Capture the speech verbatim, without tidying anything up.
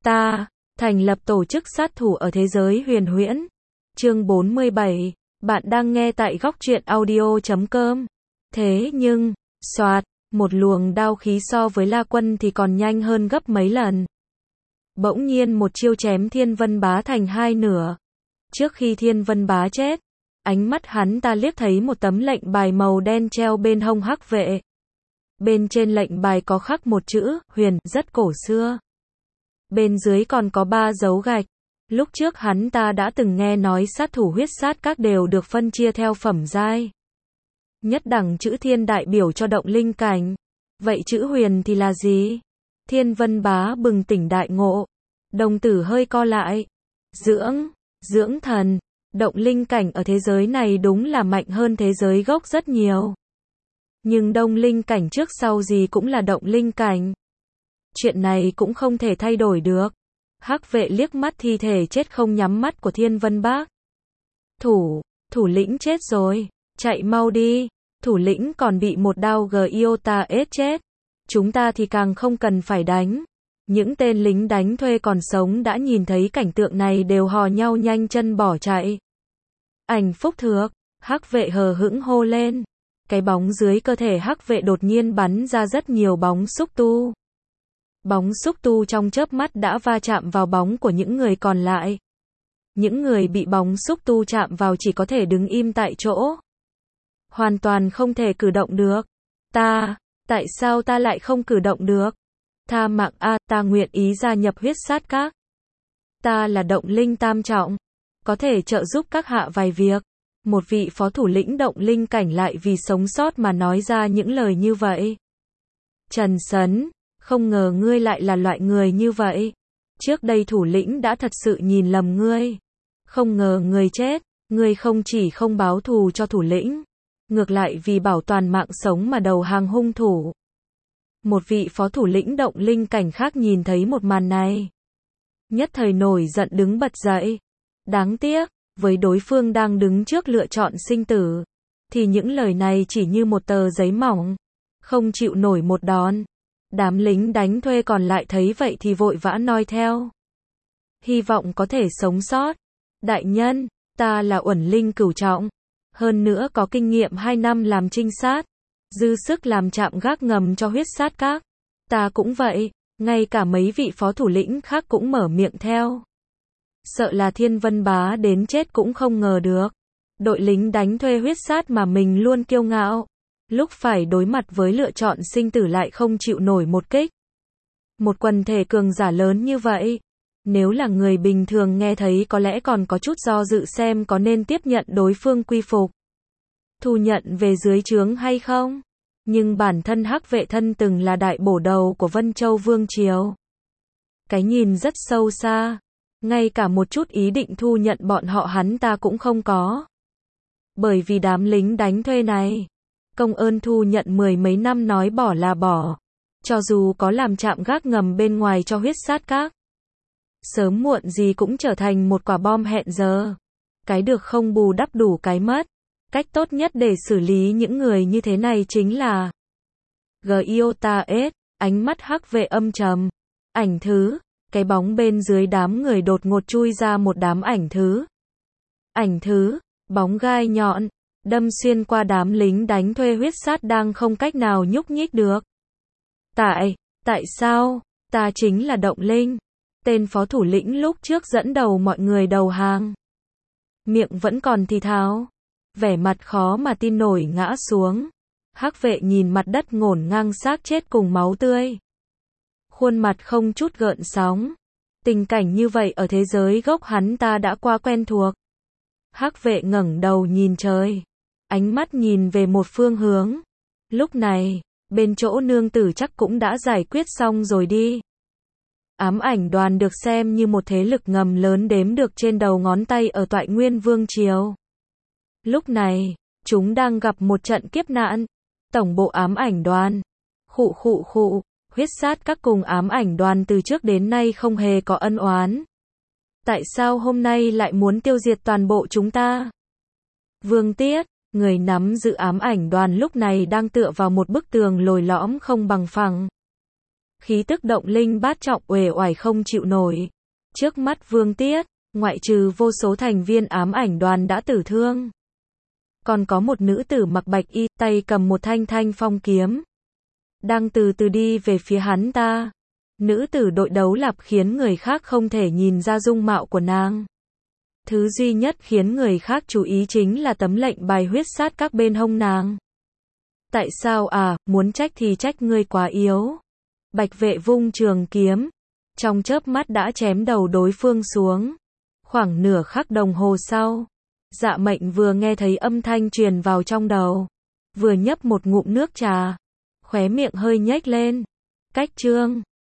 Ta, thành lập tổ chức sát thủ ở thế giới huyền huyễn. Chương bốn mươi bảy, bạn đang nghe tại góc truyện audio chấm com. Thế nhưng, soạt, một luồng đao khí so với La Quân thì còn nhanh hơn gấp mấy lần. Bỗng nhiên một chiêu chém Thiên Vân Bá thành hai nửa. Trước khi Thiên Vân Bá chết, ánh mắt hắn ta liếc thấy một tấm lệnh bài màu đen treo bên hông Hắc Vệ. Bên trên lệnh bài có khắc một chữ, huyền, rất cổ xưa. Bên dưới còn có ba dấu gạch. Lúc trước hắn ta đã từng nghe nói sát thủ huyết sát các đều được phân chia theo phẩm giai. Nhất đẳng chữ thiên đại biểu cho động linh cảnh. Vậy chữ huyền thì là gì? Thiên Vân Bá bừng tỉnh đại ngộ. Đồng tử hơi co lại. Dưỡng, dưỡng thần. Động linh cảnh ở thế giới này đúng là mạnh hơn thế giới gốc rất nhiều. Nhưng đông linh cảnh trước sau gì cũng là động linh cảnh. Chuyện này cũng không thể thay đổi được. Hắc Vệ liếc mắt thi thể chết không nhắm mắt của Thiên Vân Bác. Thủ, thủ lĩnh chết rồi. Chạy mau đi. Thủ lĩnh còn bị một đao Giota ết chết. Chúng ta thì càng không cần phải đánh. Những tên lính đánh thuê còn sống đã nhìn thấy cảnh tượng này đều hò nhau nhanh chân bỏ chạy. Ảnh Phúc Thược, Hắc Vệ hờ hững hô lên. Cái bóng dưới cơ thể Hắc Vệ đột nhiên bắn ra rất nhiều bóng xúc tu. Bóng xúc tu trong chớp mắt đã va chạm vào bóng của những người còn lại. Những người bị bóng xúc tu chạm vào chỉ có thể đứng im tại chỗ. Hoàn toàn không thể cử động được. Ta, tại sao ta lại không cử động được? Tha mạng a, ta nguyện ý gia nhập huyết sát các. Ta là động linh tam trọng, có thể trợ giúp các hạ vài việc. Một vị phó thủ lĩnh động linh cảnh lại vì sống sót mà nói ra những lời như vậy. Trần Sấn, không ngờ ngươi lại là loại người như vậy. Trước đây thủ lĩnh đã thật sự nhìn lầm ngươi. Không ngờ ngươi chết, ngươi không chỉ không báo thù cho thủ lĩnh, ngược lại vì bảo toàn mạng sống mà đầu hàng hung thủ. Một vị phó thủ lĩnh động linh cảnh khác nhìn thấy một màn này. Nhất thời nổi giận đứng bật dậy. Đáng tiếc, với đối phương đang đứng trước lựa chọn sinh tử, thì những lời này chỉ như một tờ giấy mỏng, không chịu nổi một đòn. Đám lính đánh thuê còn lại thấy vậy thì vội vã noi theo. Hy vọng có thể sống sót. Đại nhân, ta là uẩn linh cửu trọng. Hơn nữa có kinh nghiệm hai năm làm trinh sát. Dư sức làm trạm gác ngầm cho huyết sát các. Ta cũng vậy. Ngay cả mấy vị phó thủ lĩnh khác cũng mở miệng theo. Sợ là Thiên Vân Bá đến chết cũng không ngờ được. Đội lính đánh thuê huyết sát mà mình luôn kiêu ngạo. Lúc phải đối mặt với lựa chọn sinh tử lại không chịu nổi một kích. Một quần thể cường giả lớn như vậy. Nếu là người bình thường nghe thấy có lẽ còn có chút do dự xem có nên tiếp nhận đối phương quy phục. Thu nhận về dưới trướng hay không? Nhưng bản thân Hắc Vệ thân từng là đại bổ đầu của Vân Châu Vương Triều. Cái nhìn rất sâu xa. Ngay cả một chút ý định thu nhận bọn họ hắn ta cũng không có. Bởi vì đám lính đánh thuê này, công ơn thu nhận mười mấy năm nói bỏ là bỏ. Cho dù có làm trạm gác ngầm bên ngoài cho huyết sát các, sớm muộn gì cũng trở thành một quả bom hẹn giờ. Cái được không bù đắp đủ cái mất. Cách tốt nhất để xử lý những người như thế này chính là Giota ết, ánh mắt Hắc Vệ âm trầm. Ảnh thứ, cái bóng bên dưới đám người đột ngột chui ra một đám ảnh thứ. Ảnh thứ, bóng gai nhọn, đâm xuyên qua đám lính đánh thuê huyết sát đang không cách nào nhúc nhích được. Tại, tại sao, ta chính là động linh. Tên phó thủ lĩnh lúc trước dẫn đầu mọi người đầu hàng. Miệng vẫn còn thì thào. Vẻ mặt khó mà tin nổi ngã xuống. Hắc Vệ nhìn mặt đất ngổn ngang xác chết cùng máu tươi. Khuôn mặt không chút gợn sóng. Tình cảnh như vậy ở thế giới gốc hắn ta đã qua quen thuộc. Hắc Vệ ngẩng đầu nhìn trời. Ánh mắt nhìn về một phương hướng. Lúc này, bên chỗ nương tử chắc cũng đã giải quyết xong rồi đi. Ám ảnh đoàn được xem như một thế lực ngầm lớn đếm được trên đầu ngón tay ở Toại Nguyên Vương Triều. Lúc này, chúng đang gặp một trận kiếp nạn. Tổng bộ ám ảnh đoàn. Khụ khụ khụ, huyết sát các cùng ám ảnh đoàn từ trước đến nay không hề có ân oán. Tại sao hôm nay lại muốn tiêu diệt toàn bộ chúng ta? Vương Tiết, người nắm giữ ám ảnh đoàn lúc này đang tựa vào một bức tường lồi lõm không bằng phẳng. Khí tức động linh bát trọng uể oải không chịu nổi. Trước mắt Vương Tiết, ngoại trừ vô số thành viên ám ảnh đoàn đã tử thương. Còn có một nữ tử mặc bạch y, tay cầm một thanh thanh phong kiếm. Đang từ từ đi về phía hắn ta. Nữ tử đội đấu lạp khiến người khác không thể nhìn ra dung mạo của nàng. Thứ duy nhất khiến người khác chú ý chính là tấm lệnh bài huyết sát các bên hông nàng. Tại sao à, muốn trách thì trách ngươi quá yếu. Bạch vệ vung trường kiếm. Trong chớp mắt đã chém đầu đối phương xuống. Khoảng nửa khắc đồng hồ sau. Dạ mệnh vừa nghe thấy âm thanh truyền vào trong đầu. Vừa nhấp một ngụm nước trà. Khóe miệng hơi nhếch lên. Cách chương.